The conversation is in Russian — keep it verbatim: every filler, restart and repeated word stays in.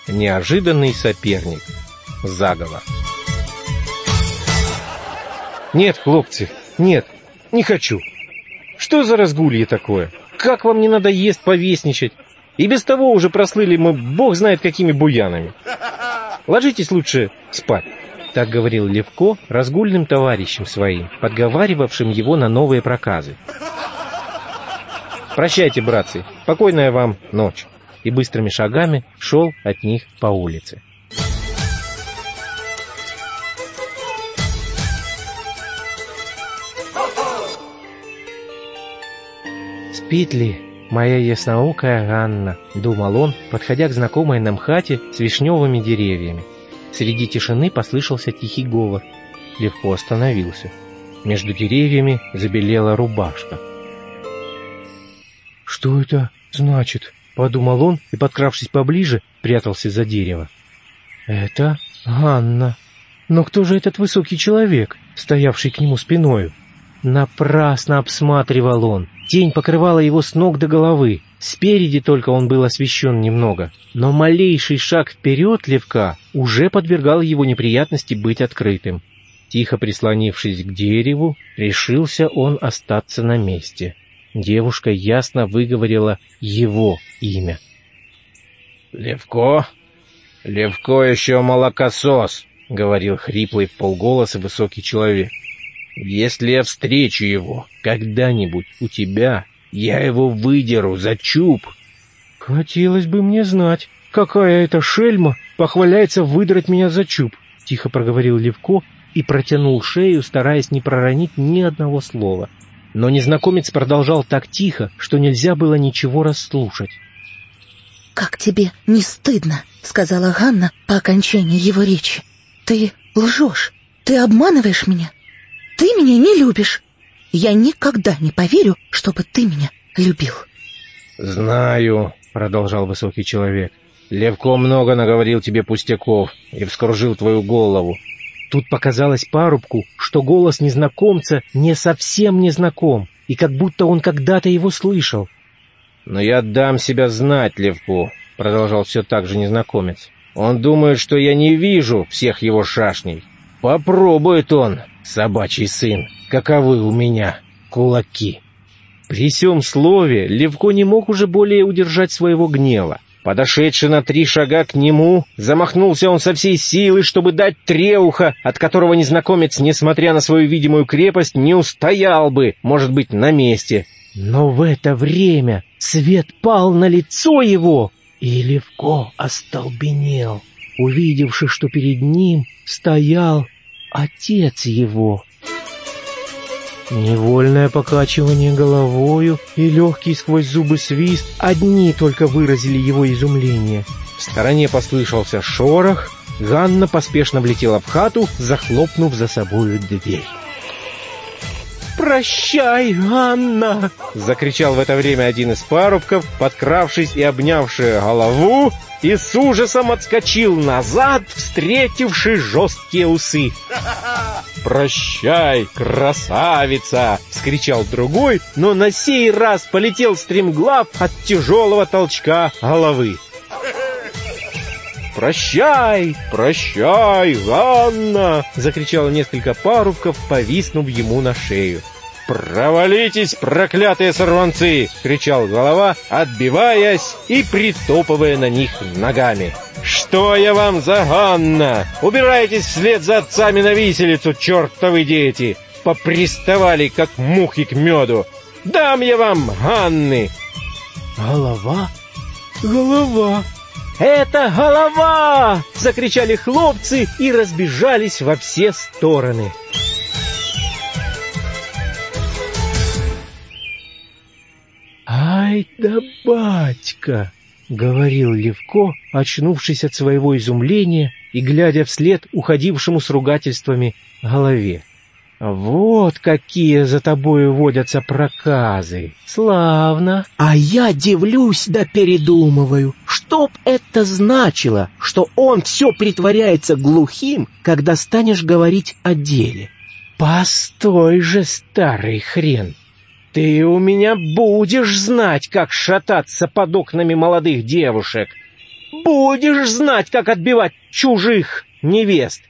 Неожиданный соперник. Заговор. Нет, хлопцы, нет, не хочу. Что за разгулье такое? Как вам не надоест повесничать? И без того уже прослыли мы бог знает какими буянами. Ложитесь лучше спать. Так говорил Левко разгульным товарищам своим, подговаривавшим его на новые проказы. Прощайте, братцы, спокойная вам ночь. И быстрыми шагами шел от них по улице. «Спит ли моя ясноокая Ганна?» — думал он, подходя к знакомой нам хате с вишневыми деревьями. Среди тишины послышался тихий говор. Левко остановился. Между деревьями забелела рубашка. «Что это значит?» — подумал он и, подкравшись поближе, прятался за дерево. «Это Ганна. Но кто же этот высокий человек, стоявший к нему спиною?» Напрасно обсматривал он. Тень покрывала его с ног до головы. Спереди только он был освещен немного. Но малейший шаг вперед Левка уже подвергал его неприятности быть открытым. Тихо прислонившись к дереву, решился он остаться на месте. Девушка ясно выговорила его имя. «Левко? Левко еще молокосос», — говорил хриплый вполголоса высокий человек. «Если я встречу его когда-нибудь у тебя, я его выдеру за чуб». «Хотелось бы мне знать, какая эта шельма похваляется выдрать меня за чуб», — тихо проговорил Левко и протянул шею, стараясь не проронить ни одного слова. Но незнакомец продолжал так тихо, что нельзя было ничего расслушать. «Как тебе не стыдно?» — сказала Ганна по окончании его речи. «Ты лжешь, ты обманываешь меня. Ты меня не любишь. Я никогда не поверю, чтобы ты меня любил». «Знаю», — продолжал высокий человек. «Левко много наговорил тебе пустяков и вскружил твою голову». Тут показалось парубку, что голос незнакомца не совсем незнаком, и как будто он когда-то его слышал. «Но я дам себя знать Левку», — продолжал все так же незнакомец. «Он думает, что я не вижу всех его шашней. Попробует он, собачий сын, каковы у меня кулаки». При сём слове Левко не мог уже более удержать своего гнева. Подошедший на три шага к нему, замахнулся он со всей силы, чтобы дать треуха, от которого незнакомец, несмотря на свою видимую крепость, не устоял бы, может быть, на месте. Но в это время свет пал на лицо его, и Левко остолбенел, увидевши, что перед ним стоял отец его. Невольное покачивание головою и легкий сквозь зубы свист одни только выразили его изумление. В стороне послышался шорох, Ганна поспешно влетела в хату, захлопнув за собою дверь. «Прощай, Ганна!» — закричал в это время один из парубков, подкравшись и обнявший голову, и с ужасом отскочил назад, встретивши жесткие усы. «Прощай, красавица!» — вскричал другой, но на сей раз полетел стремглав от тяжелого толчка головы. «Прощай, прощай, Ганна!» — закричало несколько парубков, повиснув ему на шею. «Провалитесь, проклятые сорванцы!» — кричал голова, отбиваясь и притопывая на них ногами. «Что я вам за Ганна? Убирайтесь вслед за отцами на виселицу, чертовы дети! Поприставали, как мухи к меду! Дам я вам Ганны!» «Голова? Голова!» «Это голова!» — закричали хлопцы и разбежались во все стороны. «Ай да батька!» — говорил Левко, очнувшись от своего изумления и глядя вслед уходившему с ругательствами голове. «Вот какие за тобою водятся проказы! Славно! А я дивлюсь да передумываю, чтоб это значило, что он все притворяется глухим, когда станешь говорить о деле. Постой же, старый хрен! Ты у меня будешь знать, как шататься под окнами молодых девушек. будешь знать, как отбивать чужих невест.